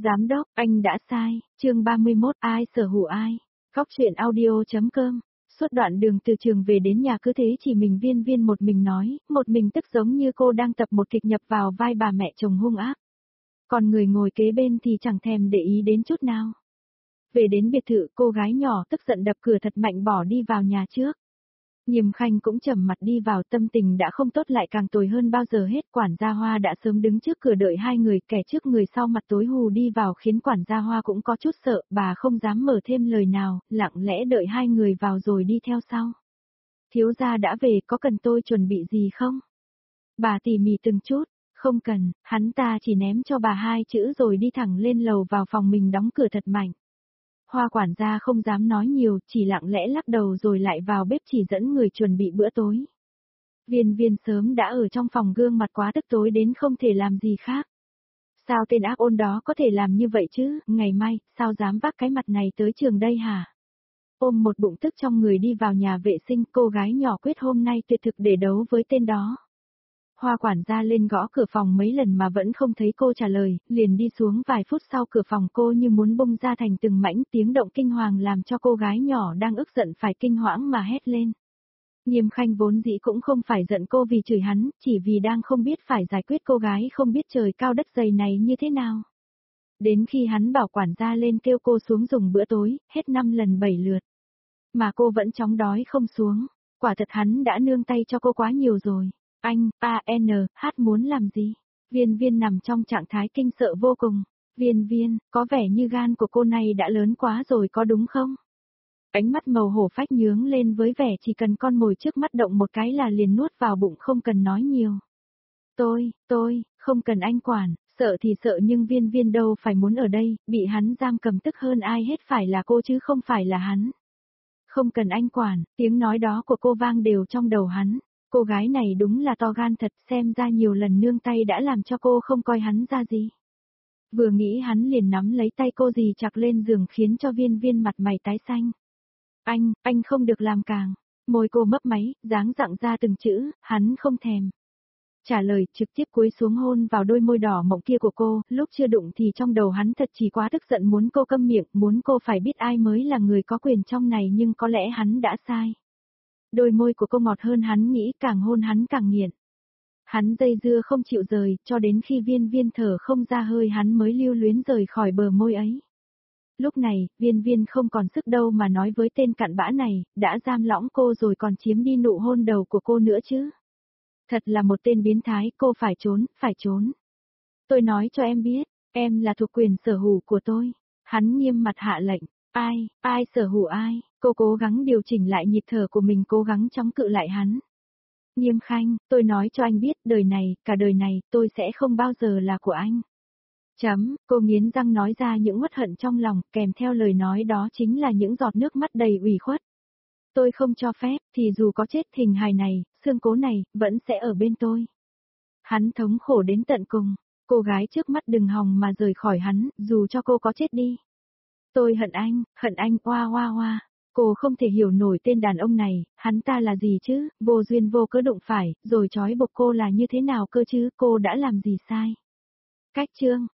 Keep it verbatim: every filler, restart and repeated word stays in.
Giám đốc, anh đã sai, chương ba mươi mốt, ai sở hữu ai? Góc truyện audio.com. Suốt đoạn đường từ trường về đến nhà cứ thế chỉ mình Viên Viên một mình nói, một mình tức giống như cô đang tập một kịch nhập vào vai bà mẹ chồng hung ác. Còn người ngồi kế bên thì chẳng thèm để ý đến chút nào. Về đến biệt thự, cô gái nhỏ tức giận đập cửa thật mạnh bỏ đi vào nhà trước. Nhiêm Khanh cũng trầm mặt đi vào, tâm tình đã không tốt lại càng tồi hơn bao giờ hết. Quản gia Hoa đã sớm đứng trước cửa đợi hai người, kẻ trước người sau mặt tối hù đi vào khiến quản gia Hoa cũng có chút sợ, bà không dám mở thêm lời nào, lặng lẽ đợi hai người vào rồi đi theo sau. Thiếu gia đã về, có cần tôi chuẩn bị gì không? Bà tỉ mỉ từng chút, không cần, hắn ta chỉ ném cho bà hai chữ rồi đi thẳng lên lầu vào phòng mình đóng cửa thật mạnh. Hoa quản gia không dám nói nhiều, chỉ lặng lẽ lắc đầu rồi lại vào bếp chỉ dẫn người chuẩn bị bữa tối. Viên Viên sớm đã ở trong phòng gương mặt quá tức tối đến không thể làm gì khác. Sao tên ác ôn đó có thể làm như vậy chứ, ngày mai, sao dám vác cái mặt này tới trường đây hả? Ôm một bụng tức trong người đi vào nhà vệ sinh, cô gái nhỏ quyết hôm nay tuyệt thực để đấu với tên đó. Hoa quản gia lên gõ cửa phòng mấy lần mà vẫn không thấy cô trả lời, liền đi xuống vài phút sau cửa phòng cô như muốn bung ra thành từng mảnh, tiếng động kinh hoàng làm cho cô gái nhỏ đang ức giận phải kinh hoảng mà hét lên. Nhiêm Khanh vốn dĩ cũng không phải giận cô vì chửi hắn, chỉ vì đang không biết phải giải quyết cô gái không biết trời cao đất dày này như thế nào. Đến khi hắn bảo quản gia lên kêu cô xuống dùng bữa tối, hết năm lần bảy lượt. Mà cô vẫn chóng đói không xuống, quả thật hắn đã nương tay cho cô quá nhiều rồi. Anh, A, N, H muốn làm gì? Viên Viên nằm trong trạng thái kinh sợ vô cùng. Viên Viên, có vẻ như gan của cô này đã lớn quá rồi có đúng không? Ánh mắt màu hổ phách nhướng lên với vẻ chỉ cần con mồi trước mắt động một cái là liền nuốt vào bụng không cần nói nhiều. Tôi, tôi, không cần anh quản, sợ thì sợ nhưng Viên Viên đâu phải muốn ở đây, bị hắn giam cầm tức hơn ai hết phải là cô chứ không phải là hắn. Không cần anh quản, tiếng nói đó của cô vang đều trong đầu hắn. Cô gái này đúng là to gan thật, xem ra nhiều lần nương tay đã làm cho cô không coi hắn ra gì. Vừa nghĩ hắn liền nắm lấy tay cô dì chặt lên giường khiến cho Viên Viên mặt mày tái xanh. Anh, anh không được làm càng. Môi cô mấp máy, dáng dặng ra từng chữ, hắn không thèm. Trả lời trực tiếp cúi xuống hôn vào đôi môi đỏ mọng kia của cô, lúc chưa đụng thì trong đầu hắn thật chỉ quá tức giận muốn cô câm miệng, muốn cô phải biết ai mới là người có quyền trong này nhưng có lẽ hắn đã sai. Đôi môi của cô ngọt hơn hắn nghĩ, càng hôn hắn càng nghiện. Hắn dây dưa không chịu rời, cho đến khi Viên Viên thở không ra hơi hắn mới lưu luyến rời khỏi bờ môi ấy. Lúc này, Viên Viên không còn sức đâu mà nói với tên cặn bã này, đã giam lõng cô rồi còn chiếm đi nụ hôn đầu của cô nữa chứ. Thật là một tên biến thái, cô phải trốn, phải trốn. Tôi nói cho em biết, em là thuộc quyền sở hữu của tôi. Hắn nghiêm mặt hạ lệnh. Ai, ai sở hữu ai, cô cố gắng điều chỉnh lại nhịp thở của mình cố gắng chống cự lại hắn. Nhiêm Khanh, tôi nói cho anh biết, đời này, cả đời này, tôi sẽ không bao giờ là của anh. Chấm, cô nghiến răng nói ra những uất hận trong lòng, kèm theo lời nói đó chính là những giọt nước mắt đầy ủy khuất. Tôi không cho phép, thì dù có chết hình hài này, xương cố này, vẫn sẽ ở bên tôi. Hắn thống khổ đến tận cùng, cô gái trước mắt đừng hòng mà rời khỏi hắn, dù cho cô có chết đi. Tôi hận anh, hận anh, oa oa oa. Cô không thể hiểu nổi tên đàn ông này, hắn ta là gì chứ, vô duyên vô cớ đụng phải, rồi trói buộc cô là như thế nào cơ chứ, cô đã làm gì sai. Cách chương,